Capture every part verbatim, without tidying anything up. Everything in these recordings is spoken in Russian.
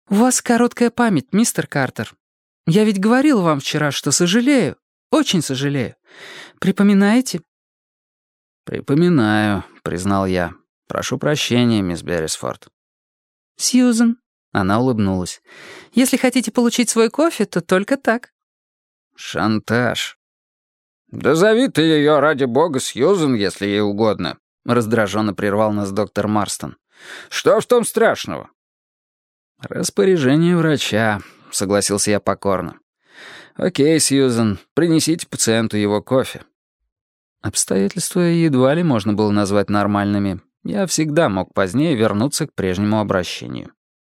«У вас короткая память, мистер Картер. Я ведь говорил вам вчера, что сожалею, очень сожалею. Припоминаете?» «Припоминаю», — признал я. «Прошу прощения, мисс Беррисфорд». «Сьюзен», — она улыбнулась, — «если хотите получить свой кофе, то только так». «Шантаж». «Да зови ты ее, ради бога, Сьюзен, если ей угодно», — раздраженно прервал нас доктор Марстон. «Что в том страшного?» «Распоряжение врача», — согласился я покорно. «Окей, Сьюзен, принесите пациенту его кофе». Обстоятельства едва ли можно было назвать нормальными. Я всегда мог позднее вернуться к прежнему обращению.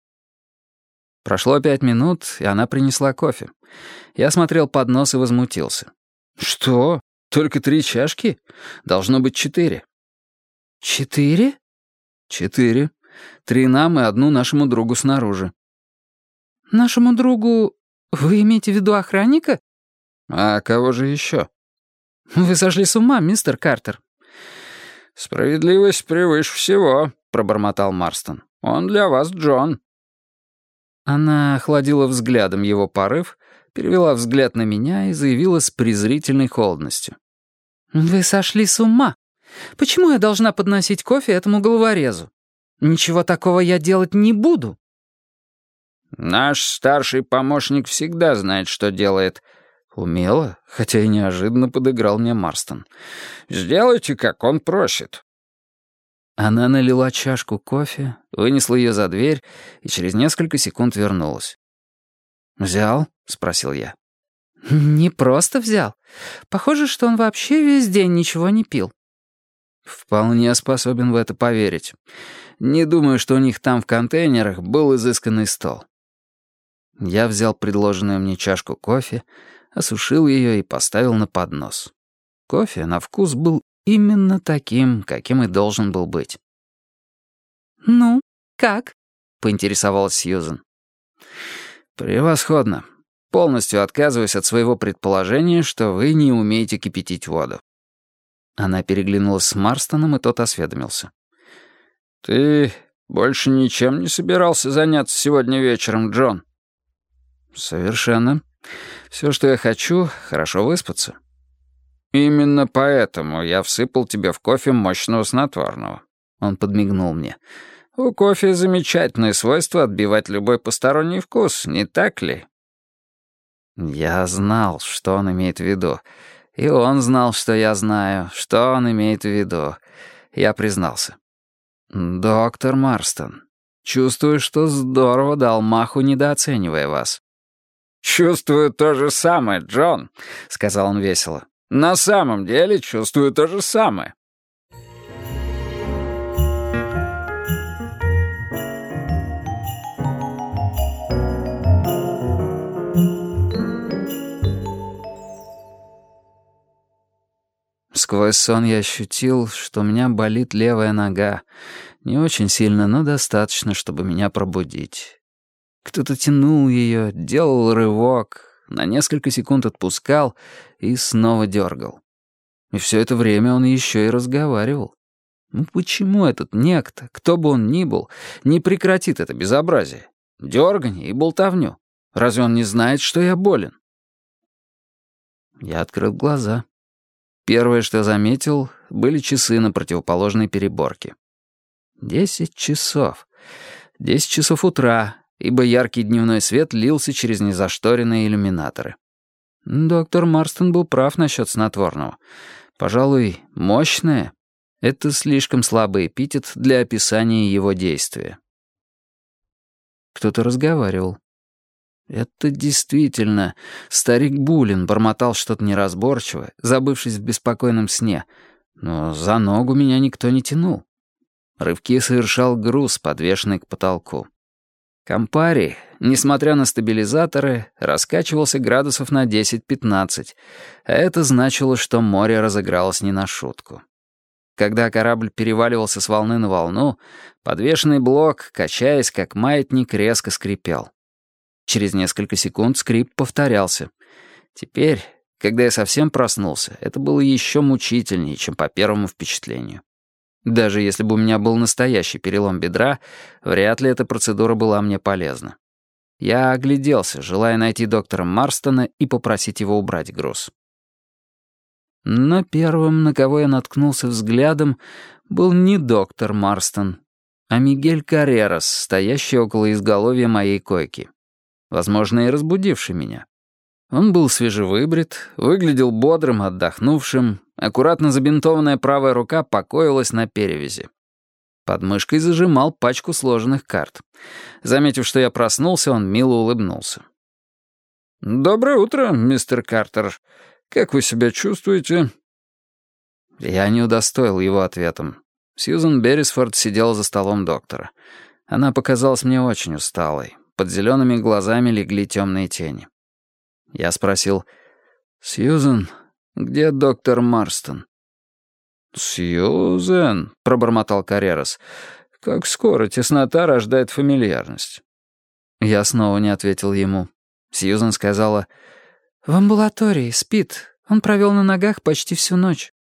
Прошло пять минут, и она принесла кофе. Я смотрел под нос и возмутился. «Что? Только три чашки? Должно быть четыре». «Четыре?» «Четыре. Три нам и одну нашему другу снаружи». «Нашему другу... Вы имеете в виду охранника?» «А кого же еще?» «Вы сошли с ума, мистер Картер». «Справедливость превыше всего», — пробормотал Марстон. «Он для вас Джон». Она охладила взглядом его порыв, перевела взгляд на меня и заявила с презрительной холодностью. «Вы сошли с ума. Почему я должна подносить кофе этому головорезу? Ничего такого я делать не буду». «Наш старший помощник всегда знает, что делает». Умело, хотя и неожиданно подыграл мне Марстон. «Сделайте, как он просит». Она налила чашку кофе, вынесла ее за дверь и через несколько секунд вернулась. «Взял?» — спросил я. «Не просто взял. Похоже, что он вообще весь день ничего не пил». «Вполне способен в это поверить. Не думаю, что у них там в контейнерах был изысканный стол». Я взял предложенную мне чашку кофе, осушил ее и поставил на поднос. Кофе на вкус был именно таким, каким и должен был быть. «Ну, как?» — поинтересовалась Сьюзен. «Превосходно. Полностью отказываюсь от своего предположения, что вы не умеете кипятить воду». Она переглянулась с Марстоном, и тот осведомился. «Ты больше ничем не собирался заняться сегодня вечером, Джон?» «Совершенно. Все, что я хочу, хорошо выспаться». «Именно поэтому я всыпал тебе в кофе мощного снотворного». Он подмигнул мне. «У кофе замечательное свойство отбивать любой посторонний вкус, не так ли?» Я знал, что он имеет в виду. И он знал, что я знаю, что он имеет в виду. Я признался. «Доктор Марстон, чувствую, что здорово дал маху, недооценивая вас». «Чувствую то же самое, Джон», — сказал он весело. «На самом деле чувствую то же самое». Сквозь сон я ощутил, что у меня болит левая нога. Не очень сильно, но достаточно, чтобы меня пробудить. Кто-то тянул ее, делал рывок, на несколько секунд отпускал и снова дергал. И все это время он еще и разговаривал. Ну почему этот некто, кто бы он ни был, не прекратит это безобразие? Дерганье и болтовню. Разве он не знает, что я болен? Я открыл глаза. Первое, что заметил, были часы на противоположной переборке. Десять часов. Десять часов утра, ибо яркий дневной свет лился через незашторенные иллюминаторы. Доктор Марстон был прав насчет снотворного. Пожалуй, мощное — это слишком слабый эпитет для описания его действия. Кто-то разговаривал. Это действительно старик Булин бормотал что-то неразборчивое, забывшись в беспокойном сне, но за ногу меня никто не тянул. Рывки совершал груз, подвешенный к потолку. Кампари, несмотря на стабилизаторы, раскачивался градусов на десять-пятнадцать, а это значило, что море разыгралось не на шутку. Когда корабль переваливался с волны на волну, подвешенный блок, качаясь как маятник, резко скрипел. Через несколько секунд скрип повторялся. Теперь, когда я совсем проснулся, это было еще мучительнее, чем по первому впечатлению. Даже если бы у меня был настоящий перелом бедра, вряд ли эта процедура была мне полезна. Я огляделся, желая найти доктора Марстона и попросить его убрать груз. Но первым, на кого я наткнулся взглядом, был не доктор Марстон, а Мигель Каррерас, стоящий около изголовья моей койки. Возможно, и разбудивший меня. Он был свежевыбрит, выглядел бодрым, отдохнувшим, аккуратно забинтованная правая рука покоилась на перевязи. Под мышкой зажимал пачку сложенных карт. Заметив, что я проснулся, он мило улыбнулся. «Доброе утро, мистер Картер. Как вы себя чувствуете?» Я не удостоил его ответом. Сьюзен Беррисфорд сидела за столом доктора. Она показалась мне очень усталой. Под зелеными глазами легли темные тени. Я спросил: «Сьюзен, где доктор Марстон?» «Сьюзен», — пробормотал Каррерас, — «как скоро теснота рождает фамильярность». Я снова не ответил ему. Сьюзен сказала: «В амбулатории, спит. Он провел на ногах почти всю ночь».